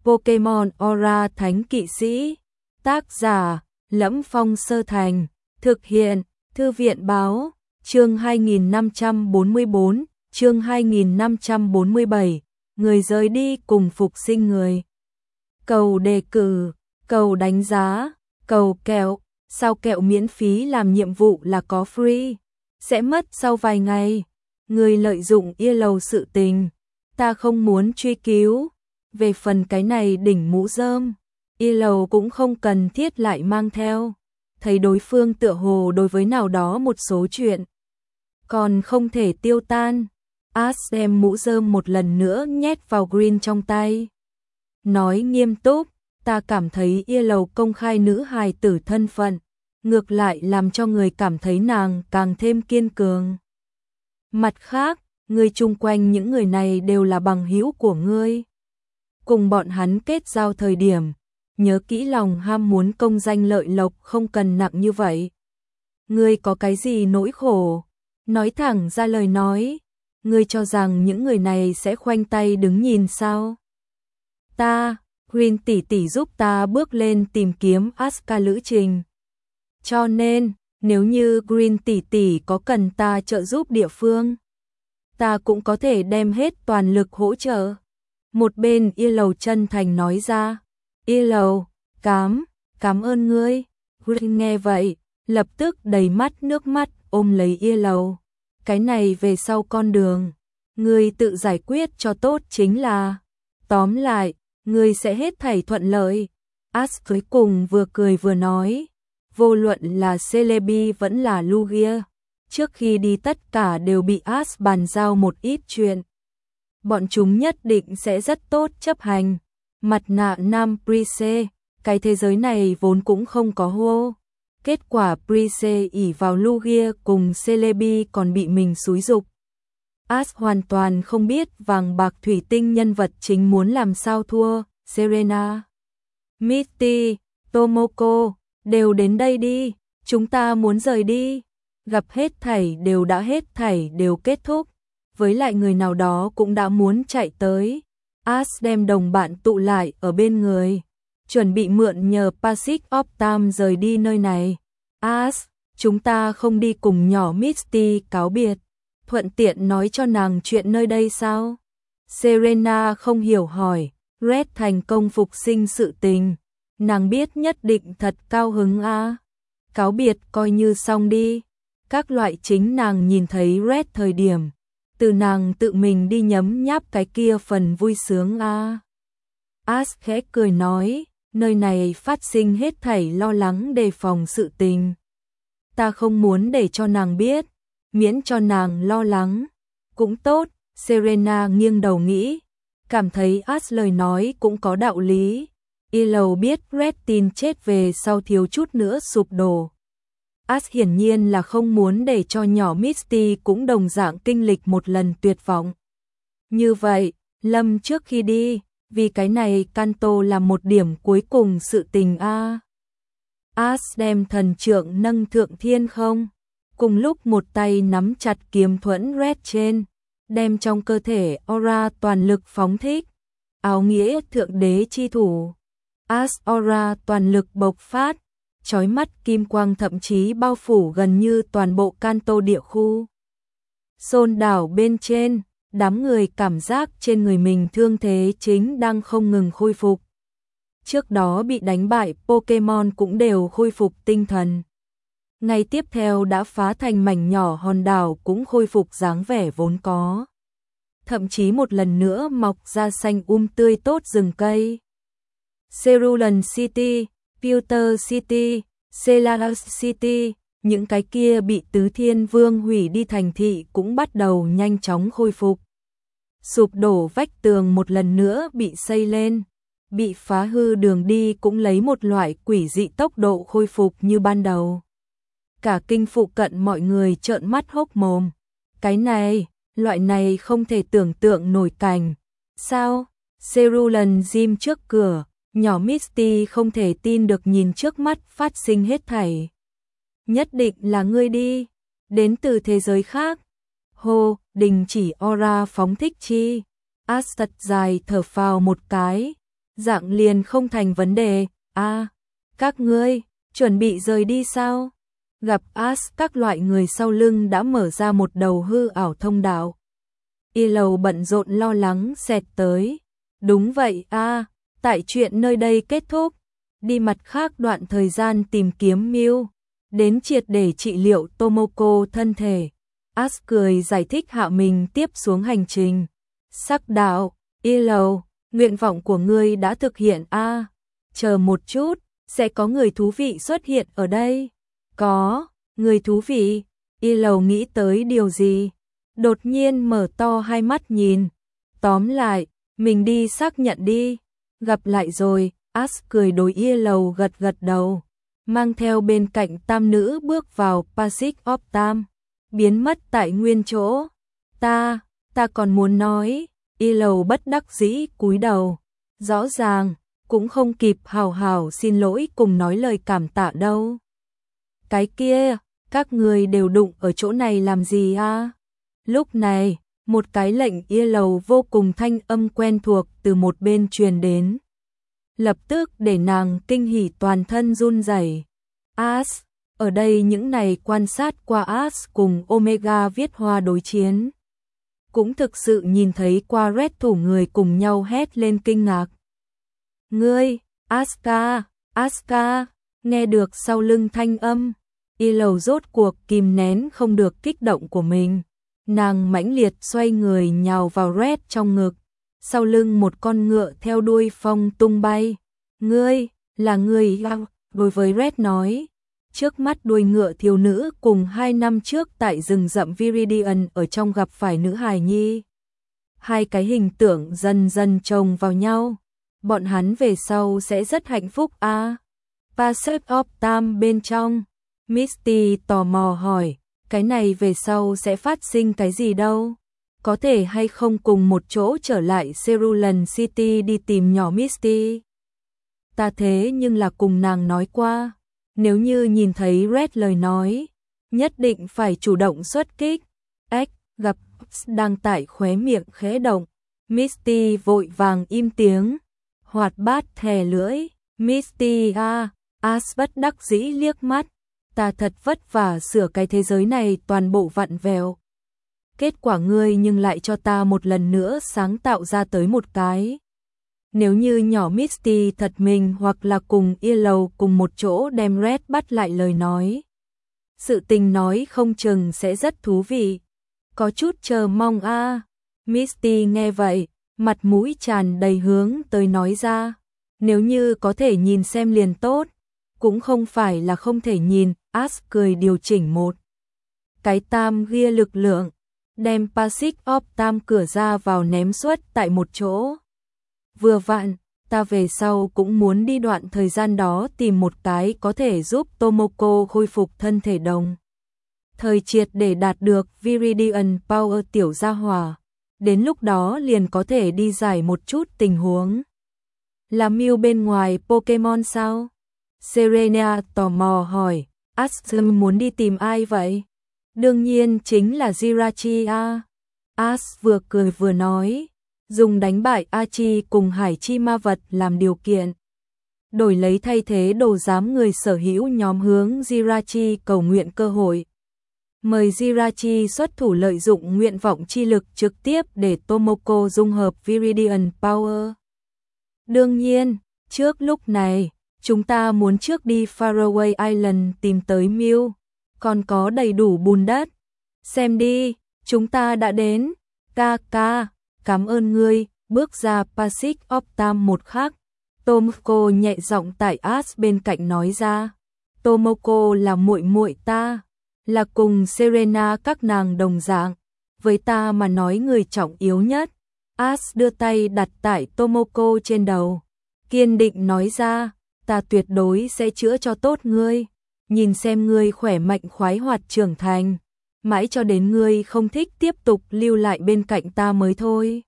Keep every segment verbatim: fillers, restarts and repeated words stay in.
Pokemon Aura Thánh Kỵ Sĩ. Tác giả: Lẫm Phong Sơ Thành. Thực hiện: Thư viện báo. Chương hai nghìn năm trăm bốn mươi bốn, chương hai nghìn năm trăm bốn mươi bảy. Người rời đi cùng phục sinh người. Cầu đề cử, cầu đánh giá, cầu kẹo. Sao kẹo miễn phí làm nhiệm vụ là có free, sẽ mất sau vài ngày. Người lợi dụng yellow sự tình, ta không muốn truy cứu. Về phần cái này đỉnh mũ rơm, yellow cũng không cần thiết lại mang theo. Thấy đối phương tựa hồ đối với nào đó một số chuyện còn không thể tiêu tan, Ash đem mũ rơm một lần nữa nhét vào Green trong tay. Nói nghiêm túc, ta cảm thấy yellow công khai nữ hài tử thân phận, ngược lại làm cho người cảm thấy nàng càng thêm kiên cường. Mặt khác, người chung quanh những người này đều là bằng hữu của ngươi. Cùng bọn hắn kết giao thời điểm, nhớ kỹ lòng ham muốn công danh lợi lộc không cần nặng như vậy. Ngươi có cái gì nỗi khổ? Nói thẳng ra lời nói, ngươi cho rằng những người này sẽ khoanh tay đứng nhìn sao? Ta, Green tỷ tỷ giúp ta bước lên tìm kiếm Asuka lữ trình. Cho nên, nếu như Green tỷ tỷ có cần ta trợ giúp địa phương, ta cũng có thể đem hết toàn lực hỗ trợ. Một bên Yellow chân thành nói ra. Yellow, cám, cảm ơn ngươi. Green nghe vậy, lập tức đầy mắt nước mắt ôm lấy Yellow. Cái này về sau con đường, ngươi tự giải quyết cho tốt chính là. Tóm lại, ngươi sẽ hết thảy thuận lợi. Ash cuối cùng vừa cười vừa nói. Vô luận là Celebi vẫn là Lugia, trước khi đi tất cả đều bị Ash bàn giao một ít chuyện. Bọn chúng nhất định sẽ rất tốt chấp hành. Mặt nạ nam Prise, cái thế giới này vốn cũng không có hô. Kết quả Prise ỷ vào Lugia cùng Celebi còn bị mình xúi giục. Ash hoàn toàn không biết vàng bạc thủy tinh nhân vật chính muốn làm sao thua. Serena, Misty, Tomoko, đều đến đây đi, chúng ta muốn rời đi. Gặp hết thảy đều đã hết thảy đều kết thúc, với lại người nào đó cũng đã muốn chạy tới. Ash đem đồng bạn tụ lại ở bên người, chuẩn bị mượn nhờ Passage of Time rời đi nơi này. Ash, chúng ta không đi cùng nhỏ Misty cáo biệt, thuận tiện nói cho nàng chuyện nơi đây sao? Serena không hiểu hỏi. Red thành công phục sinh sự tình, nàng biết nhất định thật cao hứng a. À. Cáo biệt coi như xong đi. Các loại chính nàng nhìn thấy Red thời điểm, từ nàng tự mình đi nhấm nháp cái kia phần vui sướng a. À. Ash khẽ cười nói, nơi này phát sinh hết thảy lo lắng đề phòng sự tình. Ta không muốn để cho nàng biết, miễn cho nàng lo lắng. Cũng tốt, Serena nghiêng đầu nghĩ. Cảm thấy Ash lời nói cũng có đạo lý. Yellow biết Red tin chết về sau thiếu chút nữa sụp đổ. Ash hiển nhiên là không muốn để cho nhỏ Misty cũng đồng dạng kinh lịch một lần tuyệt vọng. Như vậy, Lâm trước khi đi, vì cái này Kanto là một điểm cuối cùng sự tình a. À. Ash đem thần trượng nâng thượng thiên không, cùng lúc một tay nắm chặt kiếm thuẫn Red trên. Đem trong cơ thể aura toàn lực phóng thích, áo nghĩa thượng đế chi thủ. Ash aura toàn lực bộc phát, chói mắt kim quang thậm chí bao phủ gần như toàn bộ Kanto địa khu. Xôn đảo bên trên, đám người cảm giác trên người mình thương thế chính đang không ngừng khôi phục. Trước đó bị đánh bại Pokemon cũng đều khôi phục tinh thần. Ngày tiếp theo đã phá thành mảnh nhỏ hòn đảo cũng khôi phục dáng vẻ vốn có. Thậm chí một lần nữa mọc ra xanh um tươi tốt rừng cây. Cerulean City, Pewter City, Celadus City, những cái kia bị Tứ Thiên Vương hủy đi thành thị cũng bắt đầu nhanh chóng khôi phục. Sụp đổ vách tường một lần nữa bị xây lên, bị phá hư đường đi cũng lấy một loại quỷ dị tốc độ khôi phục như ban đầu. Cả kinh phụ cận mọi người trợn mắt hốc mồm. Cái này, loại này không thể tưởng tượng nổi cảnh. Sao? Cerulean Gym trước cửa, nhỏ Misty không thể tin được nhìn trước mắt phát sinh hết thảy. Nhất định là ngươi đi, đến từ thế giới khác. Hô, đình chỉ aura phóng thích chi. Ash thật dài thở phào một cái, dạng liền không thành vấn đề. A, à, các ngươi chuẩn bị rời đi sao? Gặp Ash, các loại người sau lưng đã mở ra một đầu hư ảo thông đạo. Y Lầu bận rộn lo lắng xẹt tới. Đúng vậy a, à, tại chuyện nơi đây kết thúc, đi mặt khác đoạn thời gian tìm kiếm Mew, đến triệt để trị liệu Tomoko thân thể. Ash cười giải thích hạ mình tiếp xuống hành trình. Sắc đạo, Y Lầu, nguyện vọng của ngươi đã thực hiện a. À, chờ một chút, sẽ có người thú vị xuất hiện ở đây. Có, người thú vị? Y Lầu nghĩ tới điều gì? Đột nhiên mở to hai mắt nhìn. Tóm lại, mình đi xác nhận đi. Gặp lại rồi, Ash cười đối Y Lầu gật gật đầu. Mang theo bên cạnh tam nữ bước vào Passage of Time. Biến mất tại nguyên chỗ. Ta, ta còn muốn nói. Y Lầu bất đắc dĩ cúi đầu. Rõ ràng, cũng không kịp hào hào xin lỗi cùng nói lời cảm tạ đâu. Cái kia, các người đều đụng ở chỗ này làm gì à? Lúc này, một cái lệnh Y Lầu vô cùng thanh âm quen thuộc từ một bên truyền đến. Lập tức để nàng kinh hỉ toàn thân run rẩy. Ash, ở đây những này quan sát qua Ash cùng Omega viết hoa đối chiến. Cũng thực sự nhìn thấy qua Red thủ người cùng nhau hét lên kinh ngạc. Ngươi, Asuka, Asuka, nghe được sau lưng thanh âm. Y Lầu rốt cuộc kìm nén không được kích động của mình. Nàng mãnh liệt xoay người nhào vào Red trong ngực. Sau lưng một con ngựa theo đuôi phong tung bay. Ngươi, là ngươi. Đối với Red nói. Trước mắt đuôi ngựa thiếu nữ cùng hai năm trước tại rừng rậm Viridian ở trong gặp phải nữ hài nhi. Hai cái hình tượng dần dần chồng vào nhau. Bọn hắn về sau sẽ rất hạnh phúc a. À, Passage of Time bên trong. Misty tò mò hỏi, cái này về sau sẽ phát sinh cái gì đâu? Có thể hay không cùng một chỗ trở lại Cerulean City đi tìm nhỏ Misty? Ta thế nhưng là cùng nàng nói qua, nếu như nhìn thấy Red lời nói, nhất định phải chủ động xuất kích. Ếch, gặp đang tại khóe miệng khẽ động, Misty vội vàng im tiếng, hoạt bát thè lưỡi. Misty a, Ash bất đắc dĩ liếc mắt. Ta thật vất vả sửa cái thế giới này toàn bộ vặn vẹo. Kết quả ngươi nhưng lại cho ta một lần nữa sáng tạo ra tới một cái. Nếu như nhỏ Misty thật mình hoặc là cùng Y Lầu cùng một chỗ đem Red bắt lại lời nói. Sự tình nói không chừng sẽ rất thú vị. Có chút chờ mong a. À. Misty nghe vậy, mặt mũi tràn đầy hướng tới nói ra. Nếu như có thể nhìn xem liền tốt. Cũng không phải là không thể nhìn. Ash cười điều chỉnh một cái tam gia lực lượng, đem Passage of Time cửa ra vào ném suốt tại một chỗ. Vừa vặn, ta về sau cũng muốn đi đoạn thời gian đó tìm một cái có thể giúp Tomoko khôi phục thân thể đồng. Thời triệt để đạt được Viridian Power tiểu gia hỏa, đến lúc đó liền có thể đi giải một chút tình huống. Là Mew bên ngoài Pokemon sao? Serena tò mò hỏi. Ash muốn đi tìm ai vậy? Đương nhiên chính là Jirachi a. Ash vừa cười vừa nói, dùng đánh bại Achi cùng hải chi ma vật làm điều kiện. Đổi lấy thay thế đồ giám người sở hữu nhóm hướng Jirachi cầu nguyện cơ hội. Mời Jirachi xuất thủ lợi dụng nguyện vọng chi lực trực tiếp để Tomoko dung hợp Viridian Power. Đương nhiên, trước lúc này, chúng ta muốn trước đi Faraway Island tìm tới Mew, còn có đầy đủ bùn đất. Xem đi, chúng ta đã đến. Ca ca, cảm ơn ngươi. Bước ra Passage of Time một khắc, Tomoko nhẹ giọng tại Ash bên cạnh nói ra. Tomoko là muội muội ta, là cùng Serena các nàng đồng dạng, với ta mà nói người trọng yếu nhất. Ash đưa tay đặt tại Tomoko trên đầu, kiên định nói ra. Ta tuyệt đối sẽ chữa cho tốt ngươi, nhìn xem ngươi khỏe mạnh khoái hoạt trưởng thành, mãi cho đến ngươi không thích tiếp tục lưu lại bên cạnh ta mới thôi.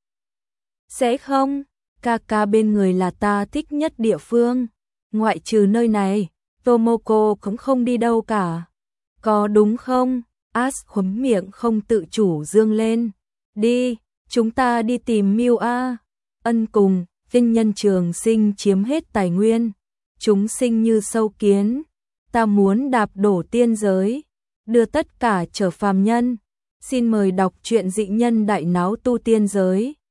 Sẽ không, ca ca bên người là ta thích nhất địa phương, ngoại trừ nơi này, Tomoko cũng không đi đâu cả. Có đúng không? Ash khuấy miệng không tự chủ dương lên. Đi, chúng ta đi tìm Mew a. Ân cùng, tinh nhân trường sinh chiếm hết tài nguyên, chúng sinh như sâu kiến, ta muốn đạp đổ tiên giới, đưa tất cả trở phàm nhân. Xin mời đọc truyện Dị Nhân Đại Náo Tu Tiên Giới.